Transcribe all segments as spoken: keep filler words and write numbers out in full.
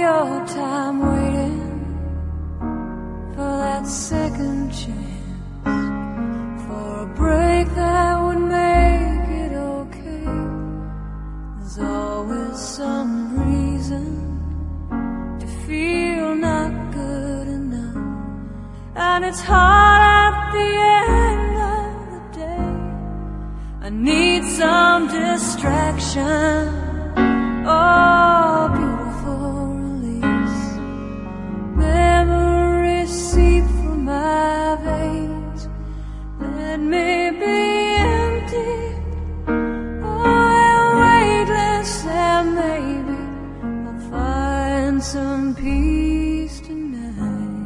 your time waiting for that second chance, for a break that would make it okay. There's always some reason to feel not good enough, and it's hard at the end of the day. I need some distraction, oh, beautiful release. Memories seep from my veins. Let me be empty, oh, weightless, and maybe I'll find some peace tonight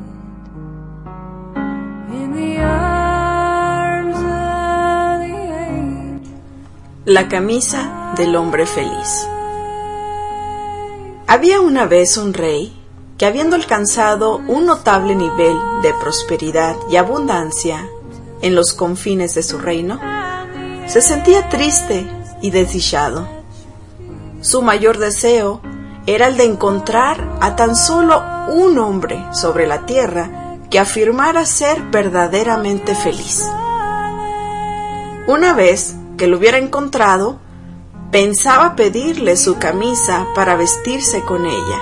in the arms of the angel. La camisa del hombre feliz. Había una vez un rey que, habiendo alcanzado un notable nivel de prosperidad y abundancia en los confines de su reino, se sentía triste y desdichado. Su mayor deseo era el de encontrar a tan solo un hombre sobre la tierra que afirmara ser verdaderamente feliz. Una vez que lo hubiera encontrado, pensaba pedirle su camisa para vestirse con ella.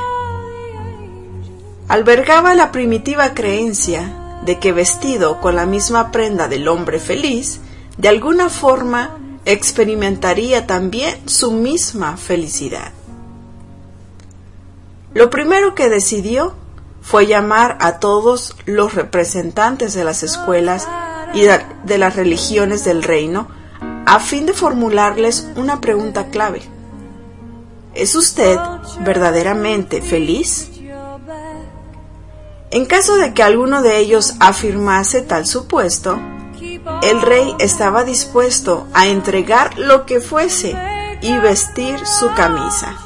Albergaba la primitiva creencia de que, vestido con la misma prenda del hombre feliz, de alguna forma experimentaría también su misma felicidad. Lo primero que decidió fue llamar a todos los representantes de las escuelas y de las religiones del reino a fin de formularles una pregunta clave. ¿Es usted verdaderamente feliz? En caso de que alguno de ellos afirmase tal supuesto, el rey estaba dispuesto a entregar lo que fuese y vestir su camisa.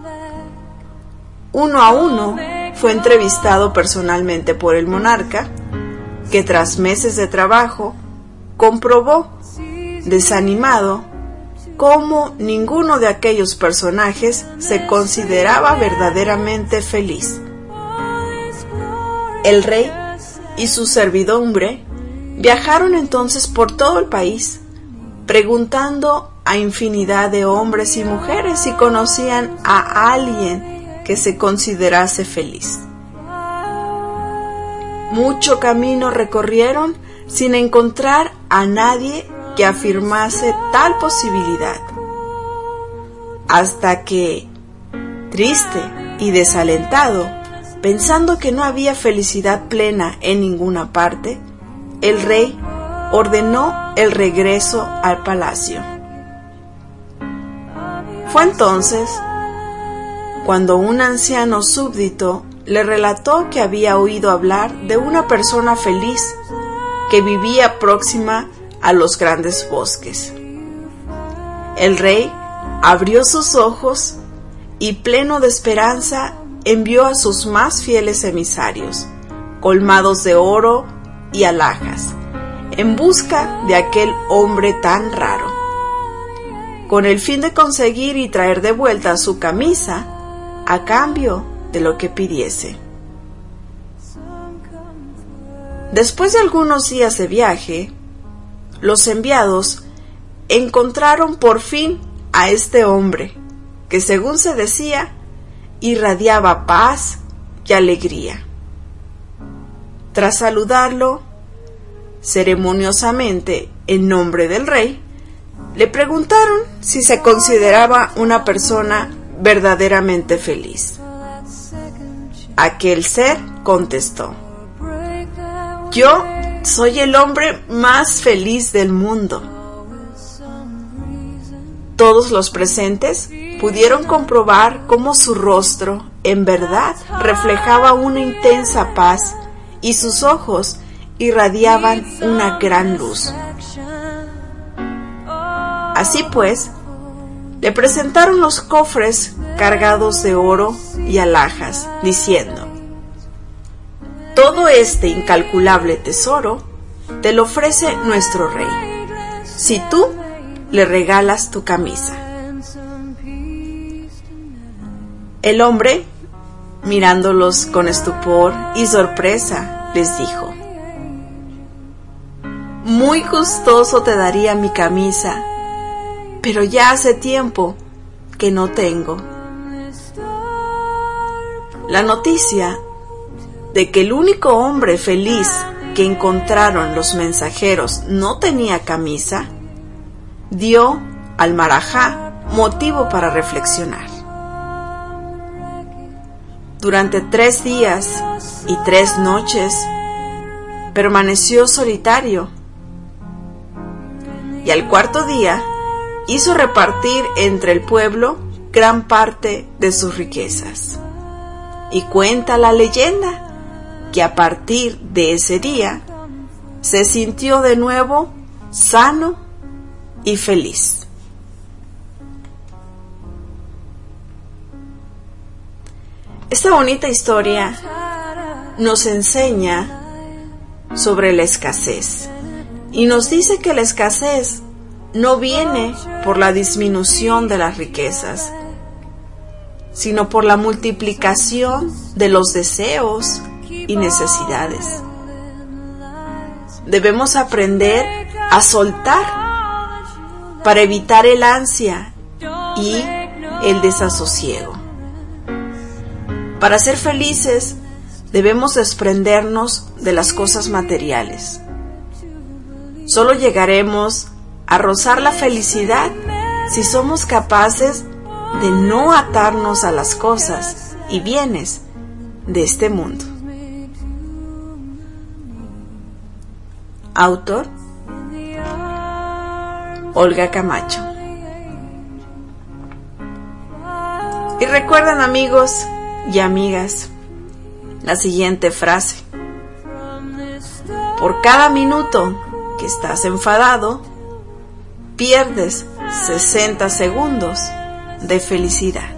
Uno a uno fue entrevistado personalmente por el monarca, que tras meses de trabajo comprobó, desanimado, cómo ninguno de aquellos personajes se consideraba verdaderamente feliz. El rey y su servidumbre viajaron entonces por todo el país, preguntando a infinidad de hombres y mujeres si conocían a alguien que se considerase feliz. Mucho camino recorrieron sin encontrar a nadie que afirmase tal posibilidad, hasta que, triste y desalentado, pensando que no había felicidad plena en ninguna parte, el rey ordenó el regreso al palacio. Fue entonces cuando un anciano súbdito le relató que había oído hablar de una persona feliz que vivía próxima a los grandes bosques. El rey abrió sus ojos y, pleno de esperanza, envió a sus más fieles emisarios, colmados de oro y alhajas, en busca de aquel hombre tan raro, con el fin de conseguir y traer de vuelta su camisa a cambio de lo que pidiese. Después de algunos días de viaje, los enviados encontraron por fin a este hombre, que, según se decía, irradiaba paz y alegría. Tras saludarlo ceremoniosamente en nombre del rey, le preguntaron si se consideraba una persona verdaderamente feliz. Aquel ser contestó: yo soy el hombre más feliz del mundo. Todos los presentes pudieron comprobar cómo su rostro, en verdad, reflejaba una intensa paz y sus ojos irradiaban una gran luz. Así pues, le presentaron los cofres cargados de oro y alhajas, diciendo: todo este incalculable tesoro te lo ofrece nuestro rey, si tú le regalas tu camisa. El hombre, Mirándolos con estupor y sorpresa, les dijo: muy gustoso te daría mi camisa, pero ya hace tiempo que no tengo. La noticia de que el único hombre feliz que encontraron los mensajeros no tenía camisa, dio al marajá motivo para reflexionar. Durante tres días y tres noches permaneció solitario, y al cuarto día hizo repartir entre el pueblo gran parte de sus riquezas. Y cuenta la leyenda que a partir de ese día se sintió de nuevo sano y feliz. Esta bonita historia nos enseña sobre la escasez y nos dice que la escasez no viene por la disminución de las riquezas, sino por la multiplicación de los deseos y necesidades. Debemos aprender a soltar para evitar el ansia y el desasosiego. Para ser felices, debemos desprendernos de las cosas materiales. Solo llegaremos a rozar la felicidad si somos capaces de no atarnos a las cosas y bienes de este mundo. Autor: Olga Camacho. Y recuerden, amigos y amigas, la siguiente frase: por cada minuto que estás enfadado, pierdes sesenta segundos de felicidad.